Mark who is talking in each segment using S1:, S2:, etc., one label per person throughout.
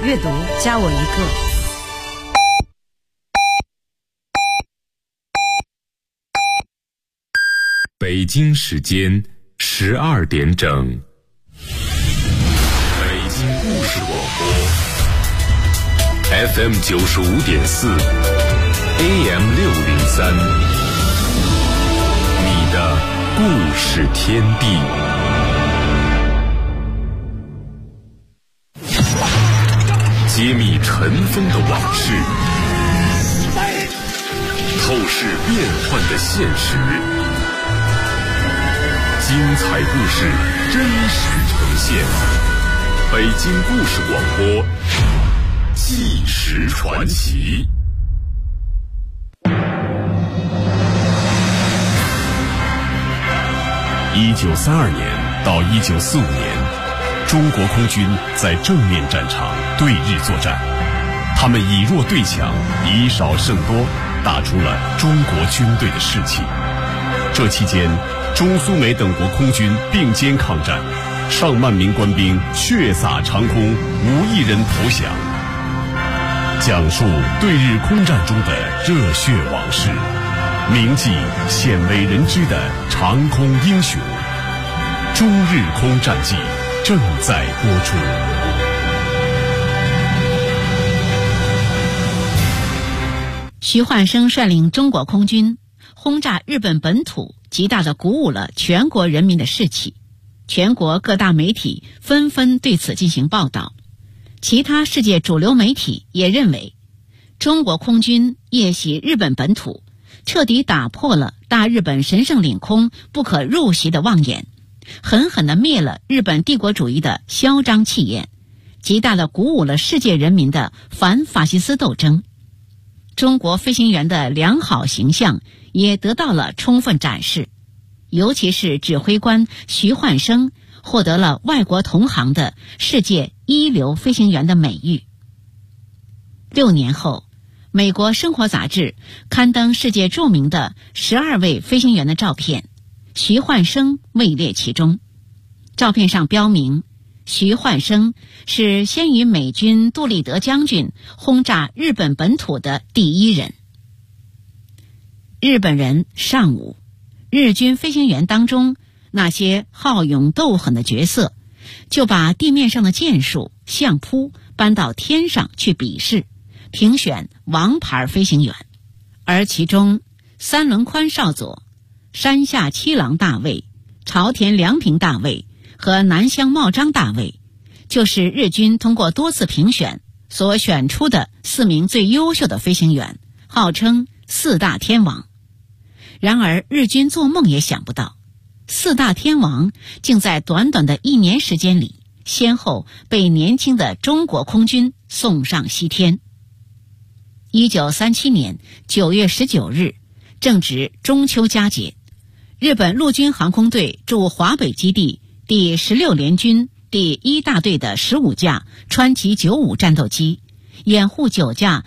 S1: 阅读加我一个。
S2: 北京时间12点整，北京故事广播 FM 95.4 AM 603，你的故事天地。揭秘尘封的往事，透视变幻的现实，精彩故事真实呈现。北京故事广播，纪实传奇。1932年到1945年，中国空军在正面战场对日作战，他们以弱对强，以少胜多，打出了中国军队的士气。这期间，中苏美等国空军并肩抗战，上万名官兵血洒长空，无一人投降。讲述对日空战中的热血往事，铭记鲜为人知的长空英雄。中日空战记正在播出。
S3: 徐焕生率领中国空军轰炸日本本土，极大地鼓舞了全国人民的士气。全国各大媒体纷纷对此进行报道，其他世界主流媒体也认为，中国空军夜袭日本本土，彻底打破了大日本神圣领空不可入袭的妄言，狠狠地灭了日本帝国主义的嚣张气焰，极大地鼓舞了世界人民的反法西斯斗争。中国飞行员的良好形象也得到了充分展示，尤其是指挥官徐焕生获得了外国同行的世界一流飞行员的美誉。6年后，美国生活杂志刊登世界著名的12位飞行员的照片，徐焕生位列其中。照片上标明，徐焕生是先于美军杜立德将军轰炸日本本土的第一人。日本人尚武，日军飞行员当中那些好勇斗狠的角色，就把地面上的箭术、相扑搬到天上去比试，评选王牌飞行员。而其中三轮宽少佐、山下七郎大尉、朝田良平大尉和南乡茂章大尉，就是日军通过多次评选所选出的4名最优秀的飞行员，号称4大天王。然而日军做梦也想不到，4大天王竟在短短的1年时间里，先后被年轻的中国空军送上西天。1937年9月19日，正值中秋佳节，日本陆军航空队驻华北基地第16联军第1大队的15架川崎95战斗机，掩护9架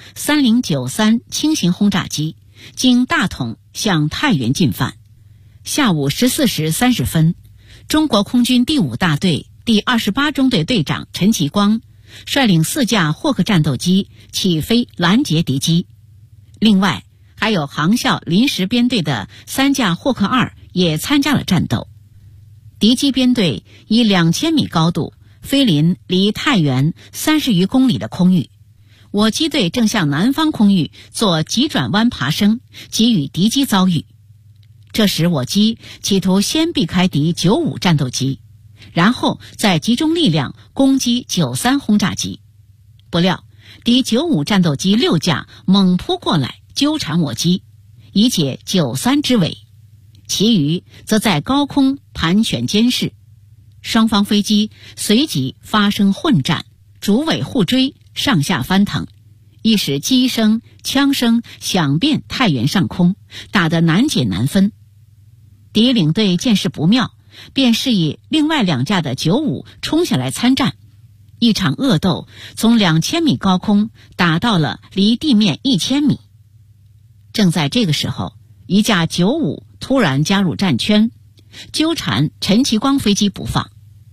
S3: 3093轻型轰炸机经大同向太原进犯。下午14时30分，中国空军第5大队第28中队队长陈其光率领4架霍克战斗机起飞拦截敌机，另外还有航校临时编队的3架霍克2也参加了战斗。敌机编队以2000米高度飞临离太原30余公里的空域，我机队正向南方空域做急转弯爬升，给予敌机遭遇。这时我机企图先避开敌95战斗机，然后再集中力量攻击93轰炸机。不料敌95战斗机6架猛扑过来，纠缠我机，以解93之围，其余则在高空盘旋监视。双方飞机随即发生混战，主尾互追，上下翻腾，一时机声、枪声响遍太原上空，打得难解难分。敌领队见势不妙，便示意另外2架的95冲下来参战。一场恶斗从2000米高空打到了离地面1000米。正在这个时候，一架95突然加入战圈，纠缠陈其光飞机不放。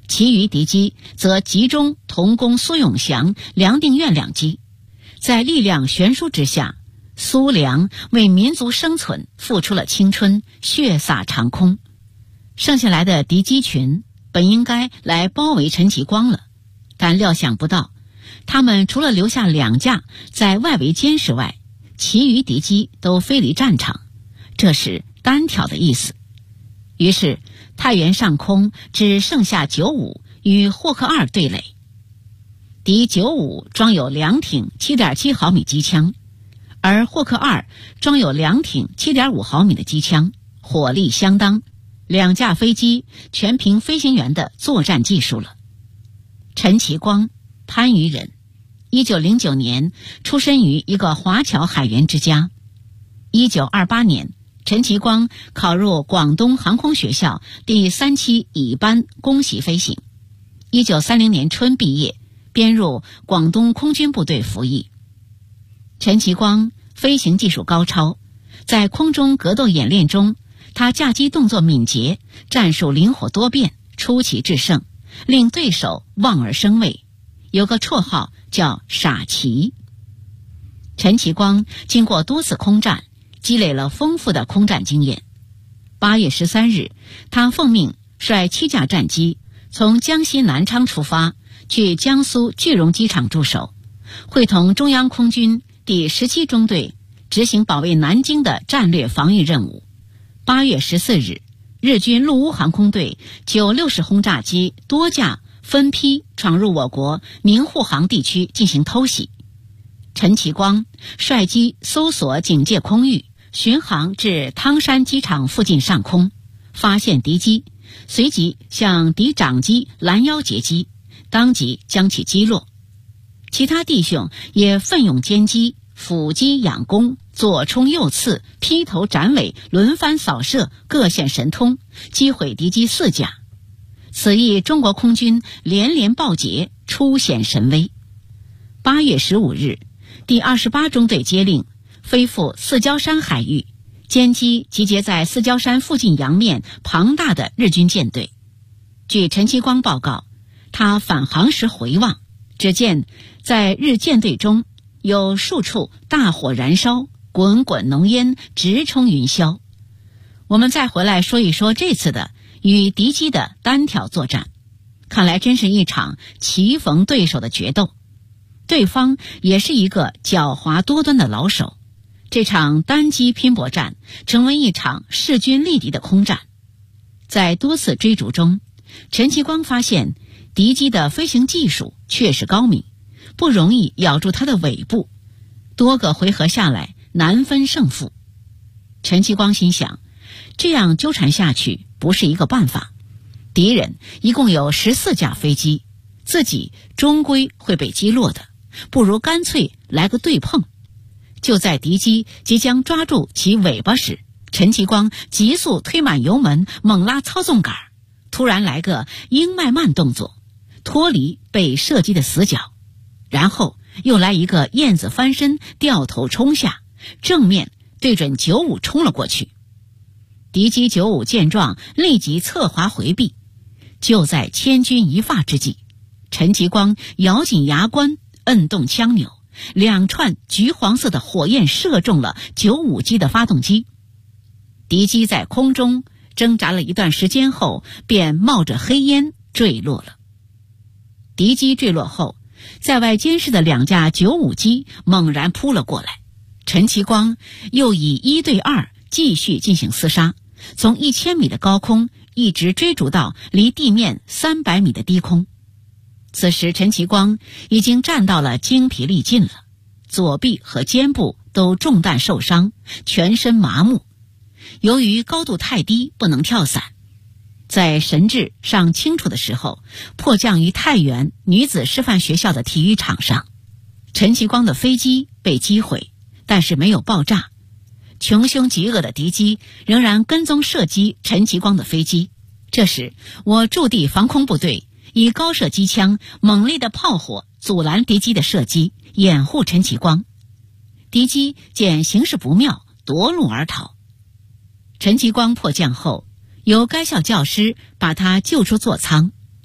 S3: 其余敌机则集中同攻苏永祥、梁定远两机。在力量悬殊之下，苏梁为民族生存付出了青春，血洒长空。剩下来的敌机群本应该来包围陈其光了，但料想不到，他们除了留下2架在外围监视外，其余敌机都飞离战场，这是单挑的意思。于是太原上空只剩下95与霍克2对垒。敌95装有2挺 7.7 毫米机枪，而霍克2装有2挺 7.5 毫米的机枪，火力相当，2架飞机全凭飞行员的作战技术了。陈其光，番禺人，1909年出身于一个华侨海员之家。1928年，陈其光考入广东航空学校第3期乙班公习飞行。1930年春毕业，编入广东空军部队服役。陈其光飞行技术高超，在空中格斗演练中，他架机动作敏捷，战术灵活多变，出奇制胜，令对手望而生畏，有个绰号叫傻奇。陈其光经过多次空战，积累了丰富的空战经验。8月13日，他奉命率7架战机从江西南昌出发，去江苏句容机场驻守，会同中央空军第17中队执行保卫南京的战略防御任务。8月14日，日军陆乌航空队960轰炸机多架分批闯入我国明沪杭地区进行偷袭。陈其光率机搜索警戒空域，巡航至汤山机场附近上空，发现敌机，随即向敌长机拦腰截击，当即将其击落。其他弟兄也奋勇歼击，伏击仰攻，左冲右刺，劈头斩尾，轮番扫射，各显神通，击毁敌机4架。此役中国空军连连报捷，初显神威。8月15日，第28中队接令飞赴四礁山海域，歼击集结在四礁山附近洋面庞大的日军舰队。据陈其光报告，他返航时回望，只见在日舰队中有数处大火燃烧，滚滚浓烟直冲云霄。我们再回来说一说这次的与敌机的单挑作战，看来真是一场棋逢对手的决斗。对方也是一个狡猾多端的老手，这场单机拼搏战成为一场势均力敌的空战。在多次追逐中，陈其光发现敌机的飞行技术确实高明，不容易咬住它的尾部，多个回合下来难分胜负。陈其光心想，这样纠缠下去不是一个办法，敌人一共有14架飞机，自己终归会被击落的，不如干脆来个对碰。就在敌机即将抓住其尾巴时，陈其光急速推满油门，猛拉操纵杆，突然来个鹰脉慢动作，脱离被射击的死角，然后又来一个燕子翻身，掉头冲下，正面对准95冲了过去。敌机95见状，立即侧滑回避。就在千钧一发之际，陈其光咬紧牙关，摁动枪钮，2串橘黄色的火焰射中了95机的发动机。敌机在空中挣扎了一段时间后，便冒着黑烟坠落了。敌机坠落后，在外监视的2架95机猛然扑了过来，陈其光又以1对2继续进行厮杀，从1000米的高空一直追逐到离地面300米的低空。此时陈其光已经战到了精疲力尽了，左臂和肩部都中弹受伤，全身麻木。由于高度太低，不能跳伞，在神志尚清楚的时候，迫降于太原女子师范学校的体育场上。陈其光的飞机被击毁，但是没有爆炸。穷凶极恶的敌机仍然跟踪射击陈其光的飞机。这时我驻地防空部队以高射机枪猛烈的炮火阻拦敌机的射击，掩护陈其光。敌机见形势不妙，夺路而逃。陈其光迫降后，由该校教师把他救出座舱。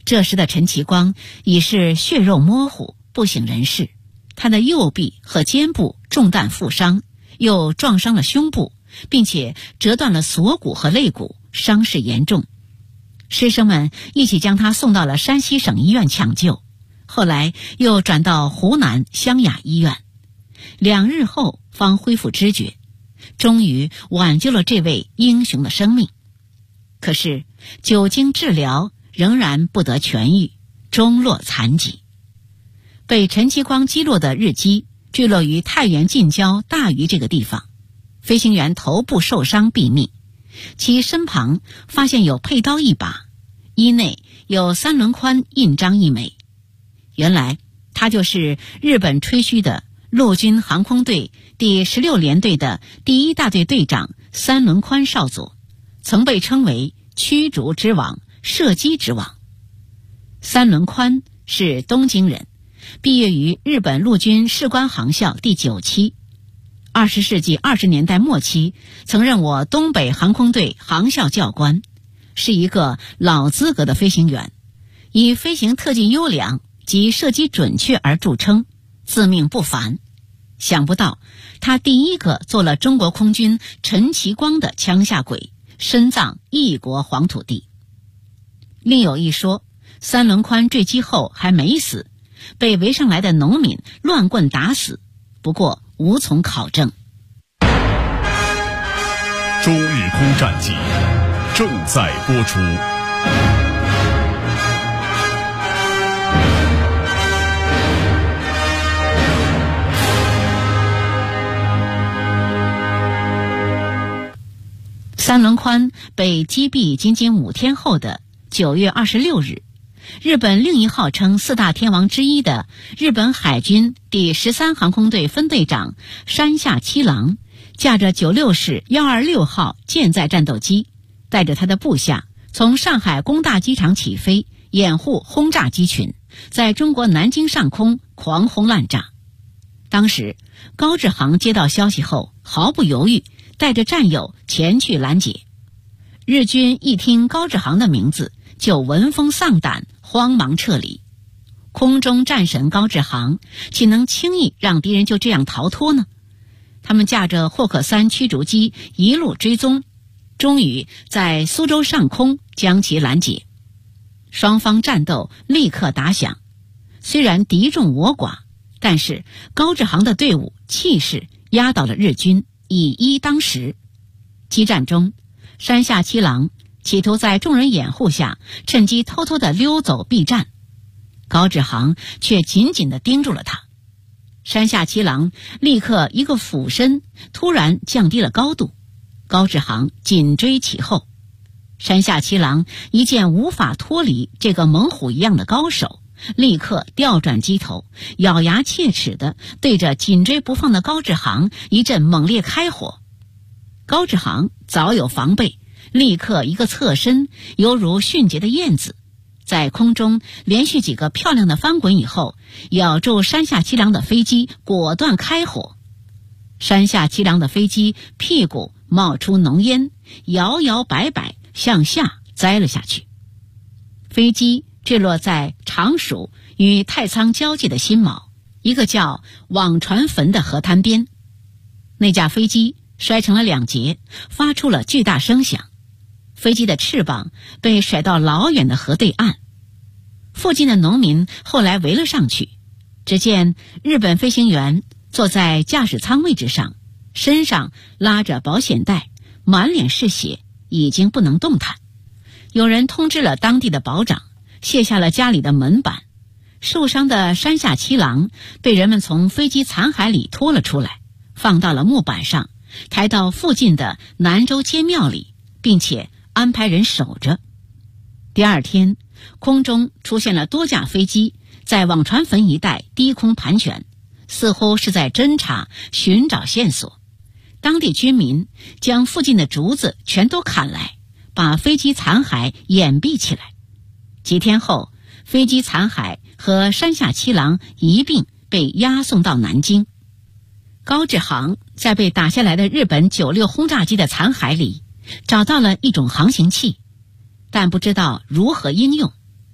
S3: 这时的陈其光已是血肉模糊，不省人事。他的右臂和肩部中弹负伤，又撞伤了胸部，并且折断了锁骨和肋骨，伤势严重。师生们一起将他送到了山西省医院抢救，后来又转到湖南湘雅医院，2日后方恢复知觉，终于挽救了这位英雄的生命。可是久经治疗，仍然不得痊愈，终落残疾。被陈其光击落的日机坠落于太原近郊大余这个地方，飞行员头部受伤毙命，其身旁发现有佩刀1把，衣内有3轮宽印章1枚。原来他就是日本吹嘘的陆军航空队第16联队的第1大队队长3轮宽少佐，曾被称为驱逐之王、射击之王。3轮宽是东京人，毕业于日本陆军士官航校第9期，20世纪20年代末期曾任我东北航空队航校教官，是一个老资格的飞行员，以飞行特技优良及射击准确而著称，自命不凡。想不到他第一个做了中国空军陈其光的枪下鬼，身葬异国黄土地。另有一说，3轮宽坠机后还没死，被围上来的农民乱棍打死，不过无从考证。
S2: 中日空战记正在播出。
S3: 3轮宽被击毙仅仅5天后的9月26日，日本另一号称4大天王之一的日本海军第13航空队分队长山下七郎，驾着96式126号舰载战斗机，带着他的部下从上海工大机场起飞，掩护轰炸机群，在中国南京上空狂轰滥炸。当时高志航接到消息后毫不犹豫，带着战友前去拦截。日军一听高志航的名字，就闻风丧胆，慌忙撤离。空中战神高志航岂能轻易让敌人就这样逃脱呢？他们驾着霍克3驱逐机一路追踪，终于在苏州上空将其拦截。双方战斗立刻打响，虽然敌众我寡，但是高志航的队伍气势压倒了日军，以一当十。激战中，山下七郎企图在众人掩护下趁机偷偷地溜走避战，高志航却紧紧地盯住了他。山下七郎立刻一个俯身，突然降低了高度，高志航紧追其后。山下七郎一见无法脱离这个猛虎一样的高手，立刻调转机头，咬牙切齿地对着紧追不放的高志航一阵猛烈开火。高志航早有防备，立刻一个侧身，犹如迅捷的燕子，在空中连续几个漂亮的翻滚以后，咬住山下七郎的飞机，果断开火。山下七郎的飞机屁股冒出浓烟，摇摇摆摆向下栽了下去。飞机坠落在常熟与太仓交界的新卯，一个叫网船坟的河滩边。那架飞机摔成了2截，发出了巨大声响。飞机的翅膀被甩到老远的河对岸。附近的农民后来围了上去，只见日本飞行员坐在驾驶舱位置上，身上拉着保险带，满脸是血，已经不能动弹。有人通知了当地的保长，卸下了家里的门板。受伤的山下七郎被人们从飞机残骸里拖了出来，放到了木板上，抬到附近的南州街庙里，并且安排人守着。第二天，空中出现了多架飞机，在网船坟一带低空盘旋，似乎是在侦查寻找线索。当地居民将附近的竹子全都砍来，把飞机残骸掩蔽起来。几天后，飞机残骸和山下七郎一并被押送到南京。高志航在被打下来的日本96轰炸机的残骸里找到了一种航行器，但不知道如何应用。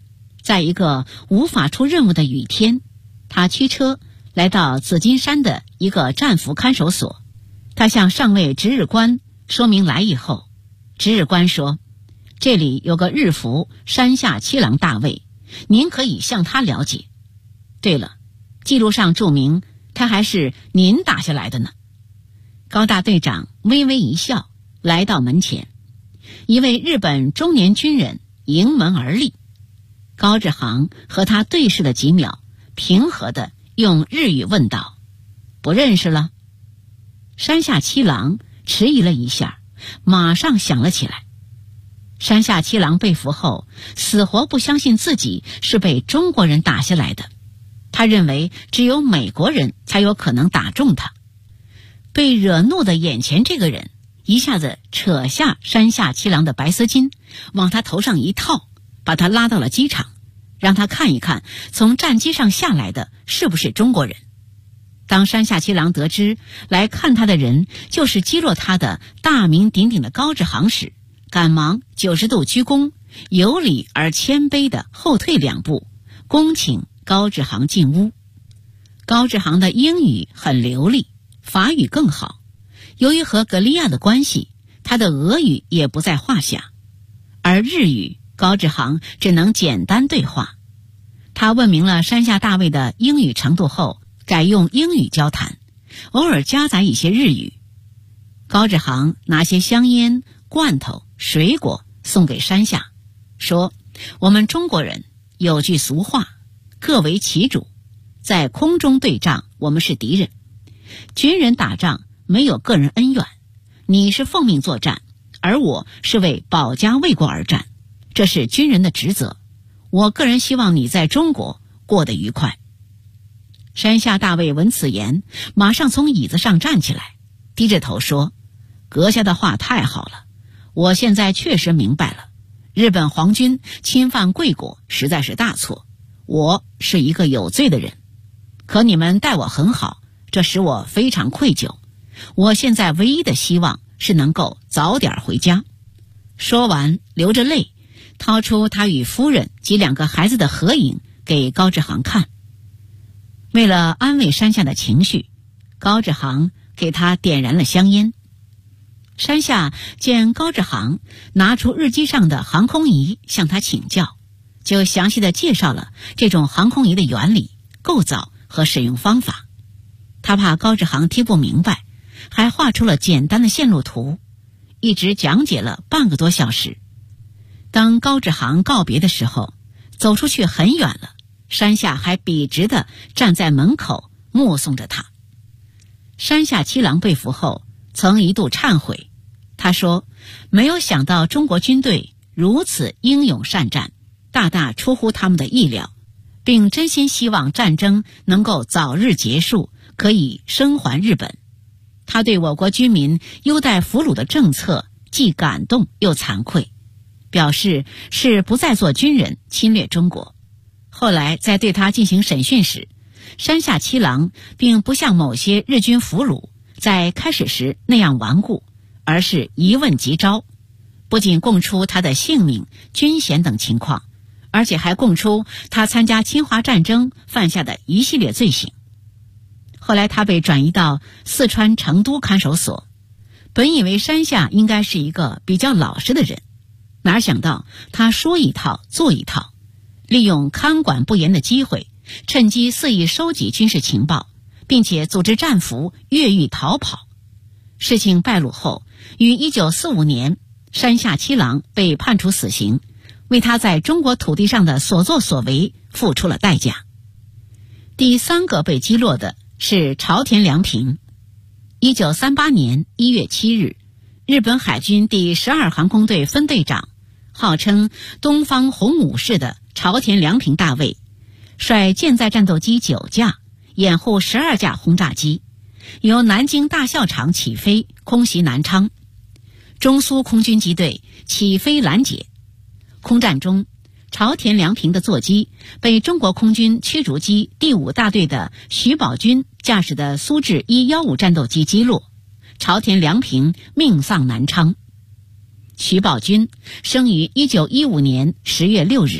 S3: 在一个无法出任务的雨天，他驱车来到紫金山的一个战俘看守所。他向上尉值日官说明来意后，值日官说，这里有个日俘山下七郎大尉，您可以向他了解。对了，记录上注明他还是您打下来的呢。高大队长微微一笑，来到门前，一位日本中年军人迎门而立。高志航和他对视了几秒，平和地用日语问道，不认识了？山下七郎迟疑了一下，马上想了起来。山下七郎被俘后，死活不相信自己是被中国人打下来的，他认为只有美国人才有可能打中他。被惹怒的眼前这个人一下子扯下山下七郎的白丝巾，往他头上一套，把他拉到了机场，让他看一看从战机上下来的是不是中国人。当山下七郎得知来看他的人就是击落他的大名鼎鼎的高志航时，赶忙90度鞠躬，有礼而谦卑地后退2步，恭请高志航进屋。高志航的英语很流利，法语更好，由于和格利亚的关系，他的俄语也不在话下，而日语高志航只能简单对话。他问明了山下大尉的英语程度后，改用英语交谈，偶尔夹杂一些日语。高志航拿些香烟、罐头、水果送给山下，说，我们中国人有句俗话，各为其主，在空中对仗我们是敌人，军人打仗没有个人恩怨，你是奉命作战，而我是为保家卫国而战，这是军人的职责，我个人希望你在中国过得愉快。山下大尉闻此言，马上从椅子上站起来，低着头说，阁下的话太好了，我现在确实明白了，日本皇军侵犯贵国实在是大错，我是一个有罪的人，可你们待我很好，这使我非常愧疚，我现在唯一的希望是能够早点回家。说完流着泪，掏出他与夫人及2个孩子的合影给高志航看。为了安慰山下的情绪，高志航给他点燃了香烟。山下见高志航拿出日机上的航空仪向他请教，就详细地介绍了这种航空仪的原理、构造和使用方法。他怕高志航听不明白，还画出了简单的线路图，一直讲解了半个多小时。当高志航告别的时候，走出去很远了，山下还笔直地站在门口目送着他。山下七郎被俘后曾一度忏悔，他说，没有想到中国军队如此英勇善战，大大出乎他们的意料，并真心希望战争能够早日结束，可以生还日本。他对我国军民优待俘虏的政策既感动又惭愧，表示是不再做军人侵略中国。后来在对他进行审讯时，山下七郎并不像某些日军俘虏在开始时那样顽固，而是一问即招，不仅供出他的姓名、军衔等情况，而且还供出他参加侵华战争犯下的一系列罪行。后来他被转移到四川成都看守所，本以为山下应该是一个比较老实的人，哪想到他说一套做一套，利用看管不严的机会，趁机肆意收集军事情报，并且组织战俘越狱逃跑。事情败露后，于1945年，山下七郎被判处死刑，为他在中国土地上的所作所为付出了代价。第3个被击落的是朝田良平。1938年1月7日，日本海军第12航空队分队长，号称东方红武士的朝田良平大尉，率舰载战斗机9架，掩护12架轰炸机，由南京大校场起飞，空袭南昌。中苏空军机队起飞拦截。空战中，朝田良平的座机被中国空军驱逐机第5大队的徐宝军驾驶的苏制115战斗机击落，朝田良平命丧南昌。徐宝军生于1915年10月6日，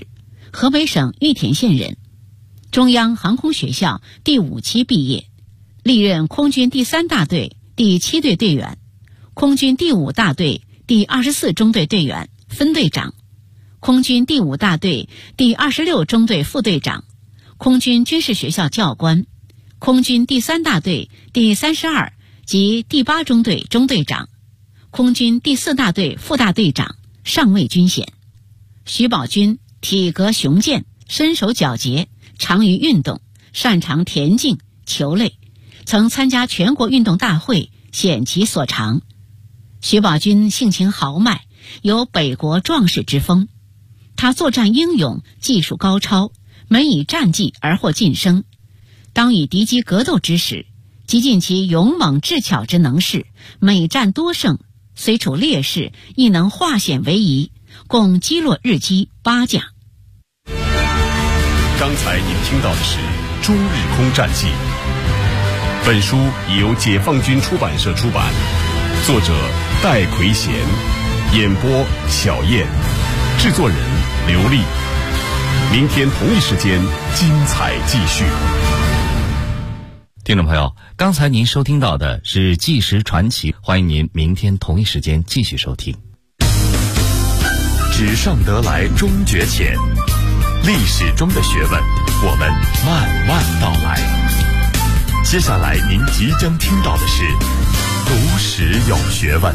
S3: 河北省玉田县人，中央航空学校第5期毕业，历任空军第3大队第7队队员，空军第5大队第24中队队员、分队长，空军第5大队第26中队副队长，空军军事学校教官，空军第3大队第32及第8中队中队长，空军第4大队副大队长，上尉军衔。徐宝军体格雄健，身手矫捷，长于运动，擅长田径、球类，曾参加全国运动大会，显其所长。徐宝军性情豪迈，有北国壮士之风。他作战英勇，技术高超，每以战绩而获晋升。当与敌机格斗之时，极尽其勇猛智巧之能事，每战多胜，虽处劣势，亦能化险为夷，共击落日机8架。
S2: 刚才您听到的是《中日空战记》，本书已由解放军出版社出版，作者戴奎贤，演播小燕，制作人刘丽。明天同一时间精彩继续。
S1: 听众朋友，刚才您收听到的是纪实传奇，欢迎您明天同一时间继续收听。
S2: 纸上得来终觉浅，历史中的学问，我们慢慢道来。接下来您即将听到的是读史有学问。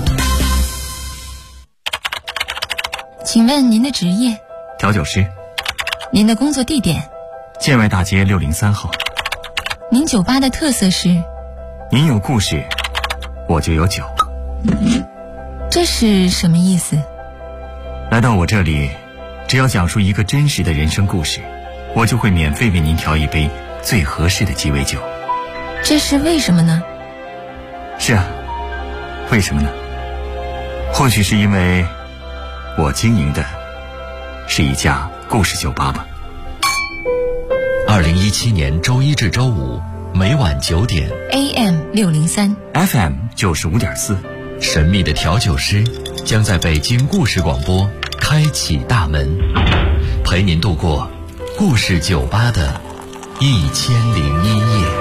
S4: 请问您的职业？
S5: 调酒师。
S4: 您的工作地点？
S5: 建外大街603号。
S4: 您酒吧的特色是？
S5: 您有故事，我就有酒。
S4: 这是什么意思？
S5: 来到我这里，只要讲述一个真实的人生故事，我就会免费为您调一杯最合适的鸡尾酒。
S4: 这是为什么呢？
S5: 是啊，为什么呢？或许是因为我经营的是一家故事酒吧吧。
S6: 2017年周一至周五每晚9点
S4: AM 603
S5: FM 95.4，
S6: 神秘的调酒师将在北京故事广播开启大门，陪您度过故事酒吧的1001夜。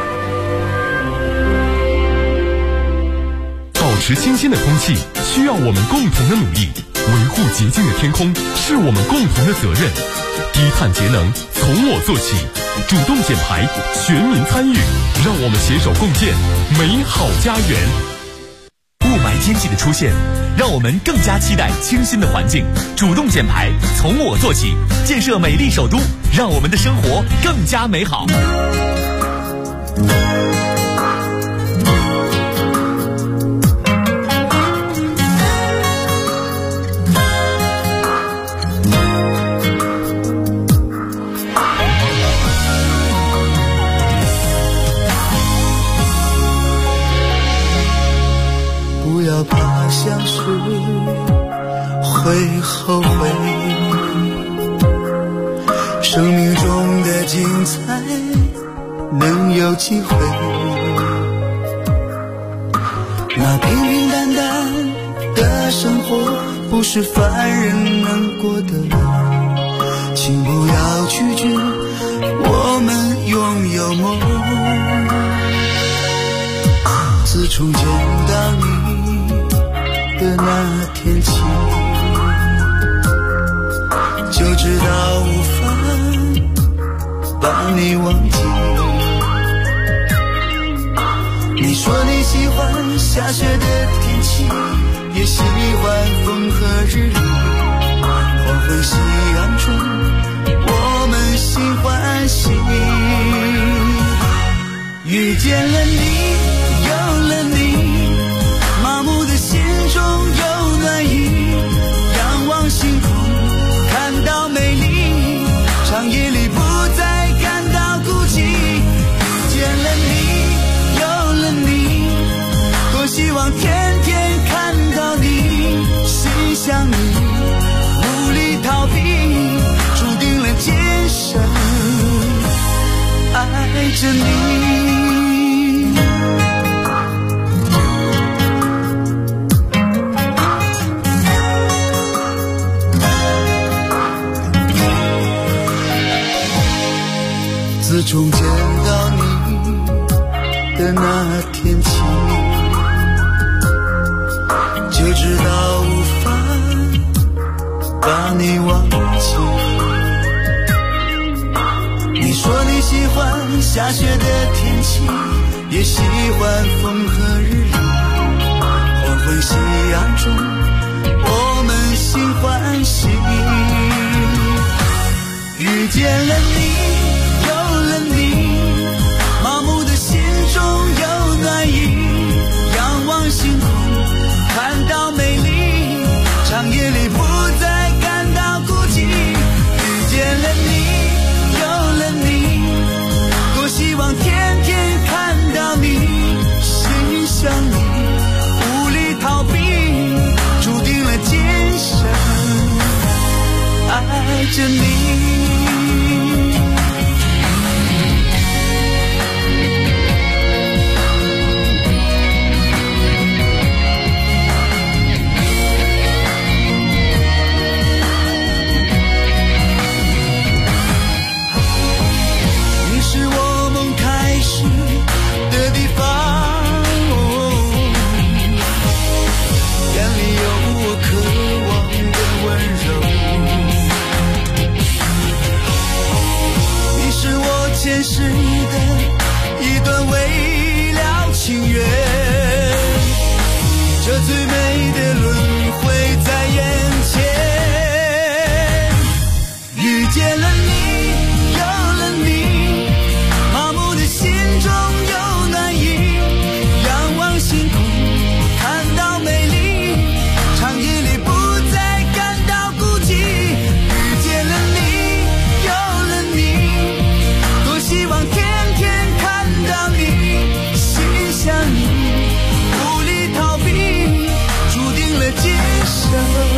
S7: 保持新鲜的空气需要我们共同的努力，维护洁净的天空是我们共同的责任。低碳节能从我做起，主动减排，全民参与，让我们携手共建美好家园。
S8: 雾霾天气的出现，让我们更加期待清新的环境。主动减排，从我做起，建设美丽首都，让我们的生活更加美好。
S9: 不要怕相识会后悔，生命中的精彩能有机会。那平平淡淡的生活不是凡人能过的，请不要拒绝我们拥有梦。自从见到你的那天起，就知道无法把你忘记。你说你喜欢下雪的天气，也喜欢风和日丽。黄昏夕阳中，我们心欢喜。遇见了你，有了你，麻木的心中有暖意。仰望星空，看到美丽，长夜里不再感到孤寂。遇见了你，有了你，多希望天天看到你，心向你，无力逃避，注定了今生爱着你。 的那天起，就知道无法把你忘记。你说你喜欢下雪的天气，也喜欢风和日丽，黄昏夕阳中我们心欢喜。遇见了你，有了你，麻木的心中有暖意，仰望星空看到美丽，长夜里不再感到孤寂。遇见了你，有了你，多希望天天看到你，心想你，无力逃避，注定了今生爱着你。前世的一段未了情缘，这最美的轮回在眼前。遇见了你，有了你，麻木的心中有暖意，仰望星空看到美丽，长夜里不再感到孤寂。遇见了你，有了你，希望天天看到你，心想你，无力逃避，注定了今生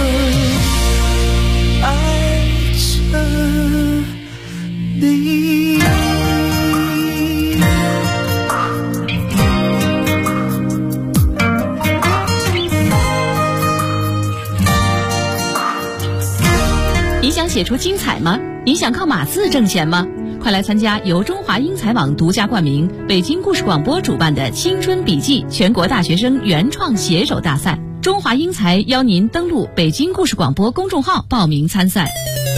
S9: 爱着你。
S3: 你想写出精彩吗？你想靠码字挣钱吗？快来参加由中华英才网独家冠名、北京故事广播主办的青春笔记全国大学生原创写手大赛。中华英才邀您登录北京故事广播公众号报名参赛。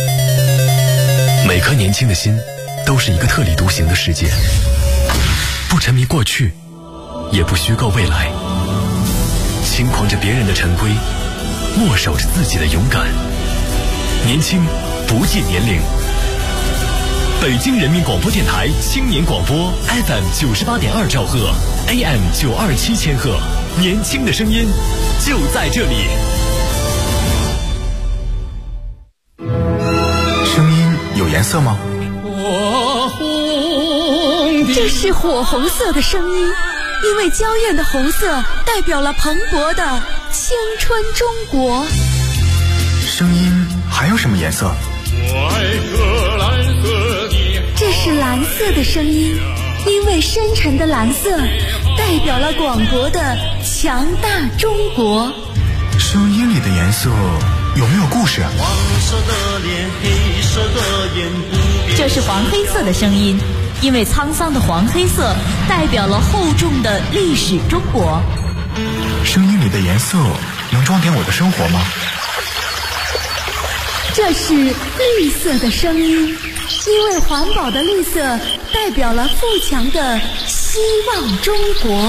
S10: 每颗年轻的心都是一个特立独行的世界，不沉迷过去，也不虚构未来，轻狂着别人的陈规，默守着自己的勇敢。年轻不计年龄。北京人民广播电台青年广播 FM 98.2兆赫 AM 927千赫，年轻的声音就在这里。
S11: 声音有颜色吗？
S4: 这是火红色的声音，因为娇艳的红色代表了蓬勃的青春中国。
S11: 声音还有什么颜色？
S12: 我爱喝蓝色的。
S4: 这是蓝色的声音，因为深沉的蓝色代表了广博的强大中国。
S11: 声音里的颜色有没有故事？
S9: 黄色的脸，黑色的眼，不变。
S13: 这是黄黑色的声音，因为沧桑的黄黑色代表了厚重的历史中国。
S11: 声音里的颜色能装点我的生活吗？
S4: 这是绿色的声音，因为环保的绿色代表了富强的希望中国。